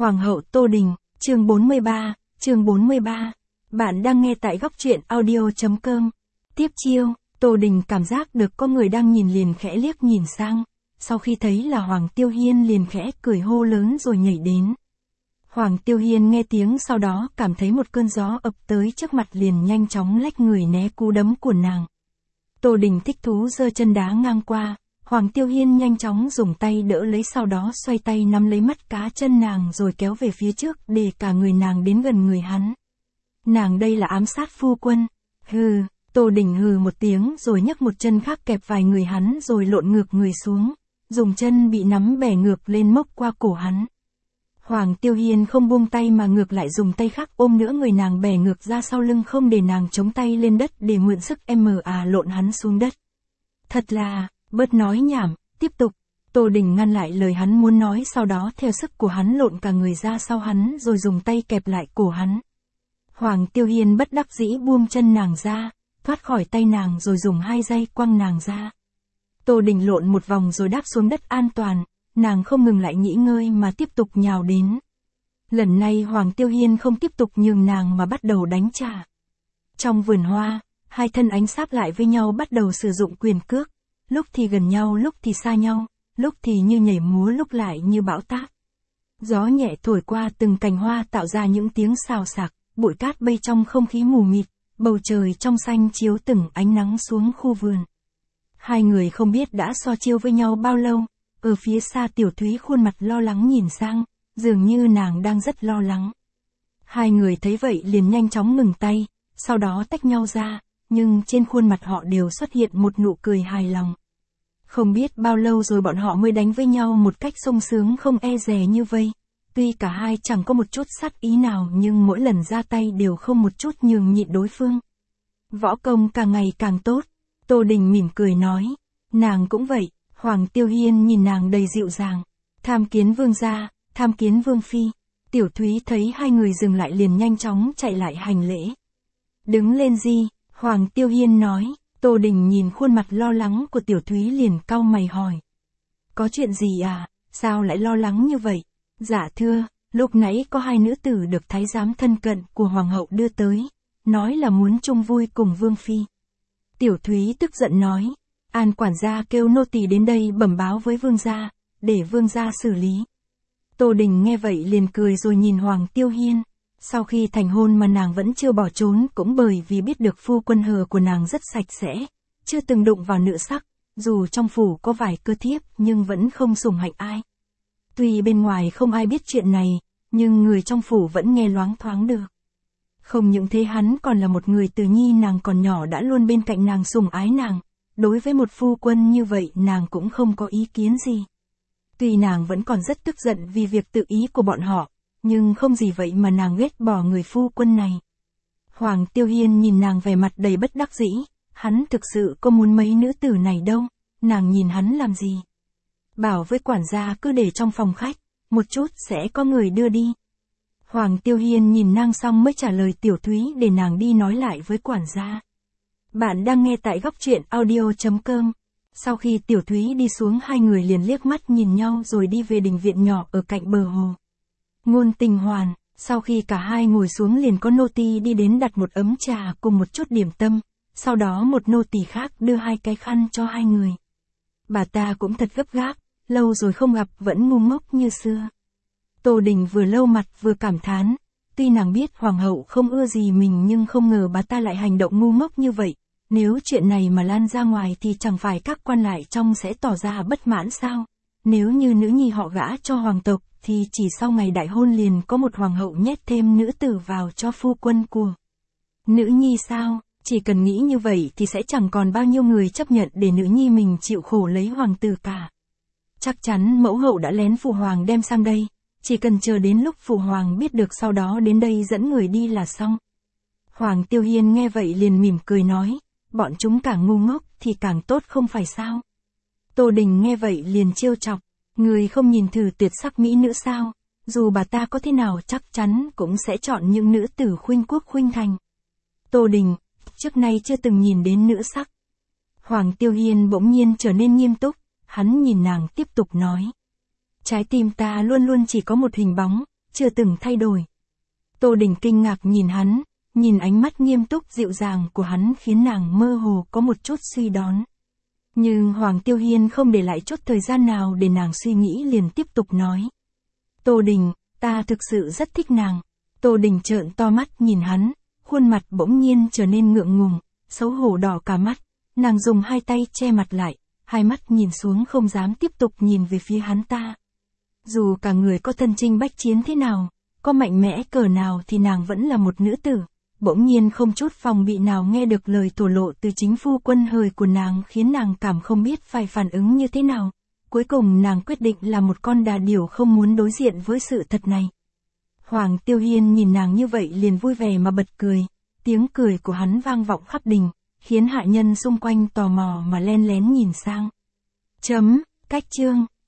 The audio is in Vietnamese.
Hoàng hậu Tô Đình, chương 43. Bạn đang nghe tại góc truyện audio.com. Tiếp chiêu, Tô Đình cảm giác được có người đang nhìn liền khẽ liếc nhìn sang, sau khi thấy là Hoàng Tiêu Hiên liền khẽ cười hô lớn rồi nhảy đến. Hoàng Tiêu Hiên nghe tiếng sau đó cảm thấy một cơn gió ập tới trước mặt liền nhanh chóng lách người né cú đấm của nàng. Tô Đình thích thú giơ chân đá ngang qua, Hoàng Tiêu Hiên nhanh chóng dùng tay đỡ lấy sau đó xoay tay nắm lấy mắt cá chân nàng rồi kéo về phía trước để cả người nàng đến gần người hắn. Nàng đây là ám sát phu quân. Hừ, Tô Đình hừ một tiếng rồi nhấc một chân khác kẹp vài người hắn rồi lộn ngược người xuống, dùng chân bị nắm bẻ ngược lên mốc qua cổ hắn. Hoàng Tiêu Hiên không buông tay mà ngược lại dùng tay khác ôm nữa người nàng bẻ ngược ra sau lưng không để nàng chống tay lên đất để mượn sức lộn hắn xuống đất. Thật là, bớt nói nhảm, tiếp tục. Tô Đình ngăn lại lời hắn muốn nói sau đó theo sức của hắn lộn cả người ra sau hắn rồi dùng tay kẹp lại cổ hắn. Hoàng Tiêu Hiên bất đắc dĩ buông chân nàng ra, thoát khỏi tay nàng rồi dùng hai dây quăng nàng ra. Tô Đình lộn một vòng rồi đáp xuống đất an toàn, nàng không ngừng lại nghỉ ngơi mà tiếp tục nhào đến. Lần này Hoàng Tiêu Hiên không tiếp tục nhường nàng mà bắt đầu đánh trả. Trong vườn hoa, hai thân ánh sáp lại với nhau bắt đầu sử dụng quyền cước, lúc thì gần nhau lúc thì xa nhau, lúc thì như nhảy múa lúc lại như bão táp. Gió nhẹ thổi qua từng cành hoa tạo ra những tiếng xào xạc, bụi cát bay trong không khí mù mịt, bầu trời trong xanh chiếu từng ánh nắng xuống khu vườn. Hai người không biết đã so chiêu với nhau bao lâu, ở phía xa Tiểu Thúy khuôn mặt lo lắng nhìn sang, dường như nàng đang rất lo lắng. Hai người thấy vậy liền nhanh chóng ngừng tay, sau đó tách nhau ra, nhưng trên khuôn mặt họ đều xuất hiện một nụ cười hài lòng. Không biết bao lâu rồi bọn họ mới đánh với nhau một cách sung sướng không e dè như vây. Tuy cả hai chẳng có một chút sát ý nào nhưng mỗi lần ra tay đều không một chút nhường nhịn đối phương. Võ công càng ngày càng tốt, Tô Đình mỉm cười nói. Nàng cũng vậy. Hoàng Tiêu Hiên nhìn nàng đầy dịu dàng. Tham kiến vương gia, tham kiến vương phi. Tiểu Thúy thấy hai người dừng lại liền nhanh chóng chạy lại hành lễ. Đứng lên di, Hoàng Tiêu Hiên nói. Tô Đình nhìn khuôn mặt lo lắng của Tiểu Thúy liền cau mày hỏi. Có chuyện gì à, sao lại lo lắng như vậy? Dạ thưa, lúc nãy có hai nữ tử được thái giám thân cận của Hoàng hậu đưa tới, nói là muốn chung vui cùng vương phi. Tiểu Thúy tức giận nói. An quản gia kêu nô tỳ đến đây bẩm báo với vương gia, để vương gia xử lý. Tô Đình nghe vậy liền cười rồi nhìn Hoàng Tiêu Hiên. Sau khi thành hôn mà nàng vẫn chưa bỏ trốn cũng bởi vì biết được phu quân hờ của nàng rất sạch sẽ, chưa từng đụng vào nữ sắc, dù trong phủ có vài cơ thiếp nhưng vẫn không sủng hạnh ai. Tuy bên ngoài không ai biết chuyện này, nhưng người trong phủ vẫn nghe loáng thoáng được. Không những thế hắn còn là một người từ nhi nàng còn nhỏ đã luôn bên cạnh nàng sủng ái nàng. Đối với một phu quân như vậy nàng cũng không có ý kiến gì. Tuy nàng vẫn còn rất tức giận vì việc tự ý của bọn họ, nhưng không gì vậy mà nàng ghét bỏ người phu quân này. Hoàng Tiêu Hiên nhìn nàng vẻ mặt đầy bất đắc dĩ, hắn thực sự có muốn mấy nữ tử này đâu, nàng nhìn hắn làm gì. Bảo với quản gia cứ để trong phòng khách, một chút sẽ có người đưa đi. Hoàng Tiêu Hiên nhìn nàng xong mới trả lời Tiểu Thúy để nàng đi nói lại với quản gia. Bạn đang nghe tại góc truyện audio.com. Sau khi Tiểu Thúy đi xuống hai người liền liếc mắt nhìn nhau rồi đi về đình viện nhỏ ở cạnh bờ hồ. Ngôn Tình Hoàn, sau khi cả hai ngồi xuống liền có nô tỳ đi đến đặt một ấm trà cùng một chút điểm tâm, sau đó một nô tỳ khác đưa hai cái khăn cho hai người. Bà ta cũng thật gấp gáp, lâu rồi không gặp vẫn ngu ngốc như xưa. Tô Đình vừa lâu mặt vừa cảm thán, tuy nàng biết hoàng hậu không ưa gì mình nhưng không ngờ bà ta lại hành động ngu ngốc như vậy. Nếu chuyện này mà lan ra ngoài thì chẳng phải các quan lại trong sẽ tỏ ra bất mãn sao? Nếu như nữ nhi họ gả cho hoàng tộc thì chỉ sau ngày đại hôn liền có một hoàng hậu nhét thêm nữ tử vào cho phu quân của nữ nhi sao? Chỉ cần nghĩ như vậy thì sẽ chẳng còn bao nhiêu người chấp nhận để nữ nhi mình chịu khổ lấy hoàng tử cả. Chắc chắn mẫu hậu đã lén phụ hoàng đem sang đây, chỉ cần chờ đến lúc phụ hoàng biết được sau đó đến đây dẫn người đi là xong. Hoàng Tiêu Hiên nghe vậy liền mỉm cười nói. Bọn chúng càng ngu ngốc thì càng tốt không phải sao? Tô Đình nghe vậy liền trêu chọc. Người không nhìn thử tuyệt sắc mỹ nữ sao? Dù bà ta có thế nào chắc chắn cũng sẽ chọn những nữ tử khuynh quốc khuynh thành. Tô Đình, trước nay chưa từng nhìn đến nữ sắc. Hoàng Tiêu Hiên bỗng nhiên trở nên nghiêm túc, hắn nhìn nàng tiếp tục nói. Trái tim ta luôn luôn chỉ có một hình bóng, chưa từng thay đổi. Tô Đình kinh ngạc nhìn hắn, nhìn ánh mắt nghiêm túc dịu dàng của hắn khiến nàng mơ hồ có một chút suy đoán. Nhưng Hoàng Tiêu Hiên không để lại chút thời gian nào để nàng suy nghĩ liền tiếp tục nói. Tô Đình, ta thực sự rất thích nàng. Tô Đình trợn to mắt nhìn hắn, khuôn mặt bỗng nhiên trở nên ngượng ngùng, xấu hổ đỏ cả mắt. Nàng dùng hai tay che mặt lại, hai mắt nhìn xuống không dám tiếp tục nhìn về phía hắn ta. Dù cả người có thân chinh bách chiến thế nào, có mạnh mẽ cỡ nào thì nàng vẫn là một nữ tử. Bỗng nhiên không chút phòng bị nào nghe được lời thổ lộ từ chính phu quân hời của nàng khiến nàng cảm không biết phải phản ứng như thế nào. Cuối cùng nàng quyết định là một con đà điểu không muốn đối diện với sự thật này. Hoàng Tiêu Hiên nhìn nàng như vậy liền vui vẻ mà bật cười. Tiếng cười của hắn vang vọng khắp đình, khiến hạ nhân xung quanh tò mò mà len lén nhìn sang. Cách chương